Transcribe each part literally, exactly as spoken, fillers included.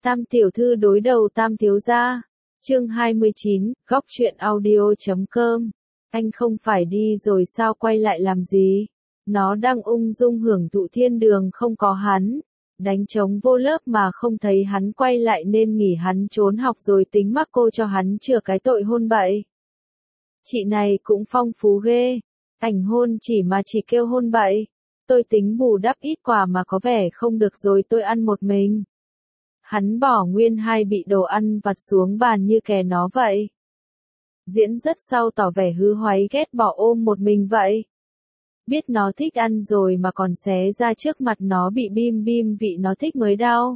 Tam tiểu thư đối đầu Tam thiếu gia. Chương hai mươi chín, góc truyện audio.com. Anh không phải đi rồi sao quay lại làm gì? Nó đang ung dung hưởng thụ thiên đường không có hắn. Đánh trống vô lớp mà không thấy hắn quay lại nên nghỉ hắn trốn học rồi tính mắc cô cho hắn chừa cái tội hôn bậy. Chị này cũng phong phú ghê. Ảnh hôn chỉ mà chỉ kêu hôn bậy. Tôi tính bù đắp ít quà mà có vẻ không được rồi tôi ăn một mình. Hắn bỏ nguyên hai bị đồ ăn vặt xuống bàn như kè nó vậy. Diễn rất sau tỏ vẻ hư hoáy ghét bỏ ôm một mình vậy. Biết nó thích ăn rồi mà còn xé ra trước mặt nó bị bim bim vị nó thích mới đau.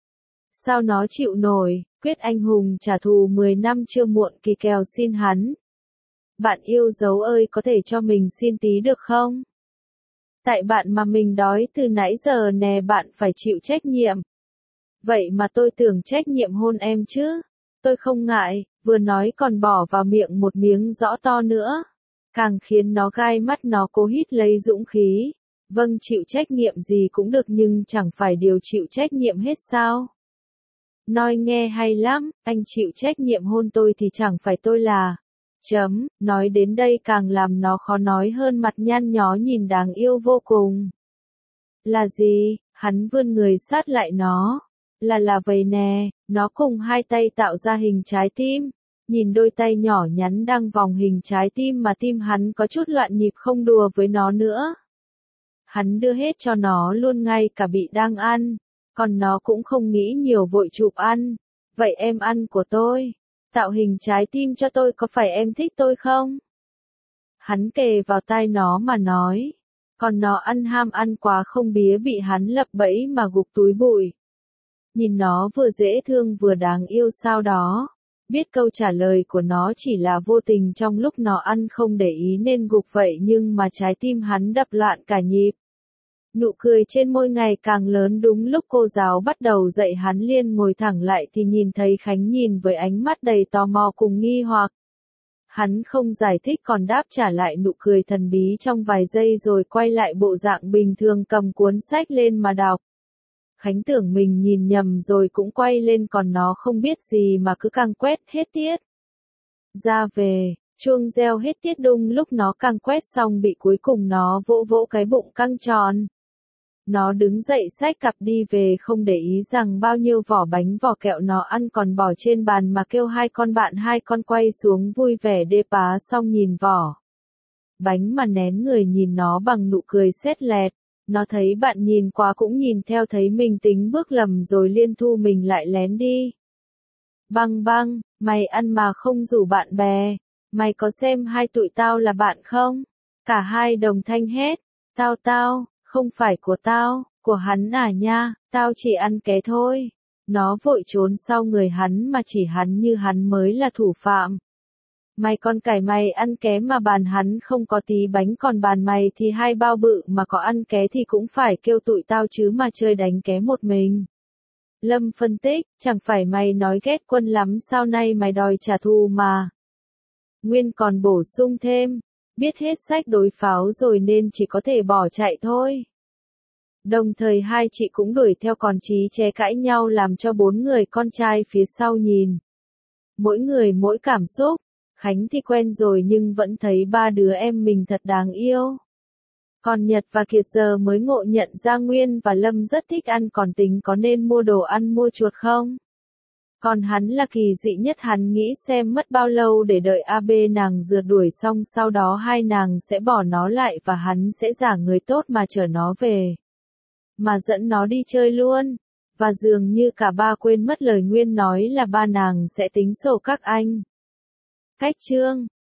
Sao nó chịu nổi, quyết anh hùng trả thù mười năm chưa muộn kỳ kèo xin hắn. Bạn yêu dấu ơi có thể cho mình xin tí được không? Tại bạn mà mình đói từ nãy giờ nè bạn phải chịu trách nhiệm. Vậy mà tôi tưởng trách nhiệm hôn em chứ. Tôi không ngại, vừa nói còn bỏ vào miệng một miếng rõ to nữa. Càng khiến nó gai mắt nó cố hít lấy dũng khí. Vâng chịu trách nhiệm gì cũng được nhưng chẳng phải đều chịu trách nhiệm hết sao. Nói nghe hay lắm, anh chịu trách nhiệm hôn tôi thì chẳng phải tôi là... Chấm, nói đến đây càng làm nó khó nói hơn mặt nhăn nhó nhìn đáng yêu vô cùng. Là gì? Hắn vươn người sát lại nó. Là là vậy nè, nó cùng hai tay tạo ra hình trái tim. Nhìn đôi tay nhỏ nhắn đang vòng hình trái tim mà tim hắn có chút loạn nhịp không đùa với nó nữa. Hắn đưa hết cho nó luôn ngay cả bị đang ăn. Còn nó cũng không nghĩ nhiều vội chụp ăn. Vậy em ăn của tôi. Tạo hình trái tim cho tôi có phải em thích tôi không? Hắn kề vào tai nó mà nói. Còn nó ăn ham ăn quá không bía bị hắn lập bẫy mà gục túi bụi. Nhìn nó vừa dễ thương vừa đáng yêu sao đó. Biết câu trả lời của nó chỉ là vô tình trong lúc nó ăn không để ý nên gục vậy nhưng mà trái tim hắn đập loạn cả nhịp. Nụ cười trên môi ngày càng lớn đúng lúc cô giáo bắt đầu dạy hắn liền ngồi thẳng lại thì nhìn thấy Khánh nhìn với ánh mắt đầy tò mò cùng nghi hoặc. Hắn không giải thích còn đáp trả lại nụ cười thần bí trong vài giây rồi quay lại bộ dạng bình thường cầm cuốn sách lên mà đọc. Khánh tưởng mình nhìn nhầm rồi cũng quay lên còn nó không biết gì mà cứ càng quét hết tiết. Ra về, chuông reo hết tiết đung lúc nó càng quét xong bị cuối cùng nó vỗ vỗ cái bụng căng tròn. Nó đứng dậy xách cặp đi về không để ý rằng bao nhiêu vỏ bánh vỏ kẹo nó ăn còn bỏ trên bàn mà kêu hai con bạn hai con quay xuống vui vẻ đê pá xong nhìn vỏ bánh mà nén người nhìn nó bằng nụ cười sét lẹt. Nó thấy bạn nhìn quá cũng nhìn theo thấy mình tính bước lầm rồi liên thu mình lại lén đi. Băng băng, mày ăn mà không rủ bạn bè. Mày có xem hai tụi tao là bạn không? Cả hai đồng thanh hét. Tao tao, không phải của tao, của hắn à nha, tao chỉ ăn ké thôi. Nó vội trốn sau người hắn mà chỉ hắn như hắn mới là thủ phạm. Mày con cải mày ăn ké mà bàn hắn không có tí bánh còn bàn mày thì hai bao bự mà có ăn ké thì cũng phải kêu tụi tao chứ mà chơi đánh ké một mình. Lâm phân tích, chẳng phải mày nói ghét Quân lắm sao nay mày đòi trả thù mà. Nguyên còn bổ sung thêm, biết hết sách đối pháo rồi nên chỉ có thể bỏ chạy thôi. Đồng thời hai chị cũng đuổi theo còn Chí ché cãi nhau làm cho bốn người con trai phía sau nhìn. Mỗi người mỗi cảm xúc. Khánh thì quen rồi nhưng vẫn thấy ba đứa em mình thật đáng yêu. Còn Nhật và Kiệt giờ mới ngộ nhận ra Nguyên và Lâm rất thích ăn còn tính có nên mua đồ ăn mua chuột không. Còn hắn là kỳ dị nhất hắn nghĩ xem mất bao lâu để đợi a bê nàng rượt đuổi xong sau đó hai nàng sẽ bỏ nó lại và hắn sẽ giả người tốt mà chở nó về. Mà dẫn nó đi chơi luôn. Và dường như cả ba quên mất lời Nguyên nói là ba nàng sẽ tính sổ các anh. Cách chương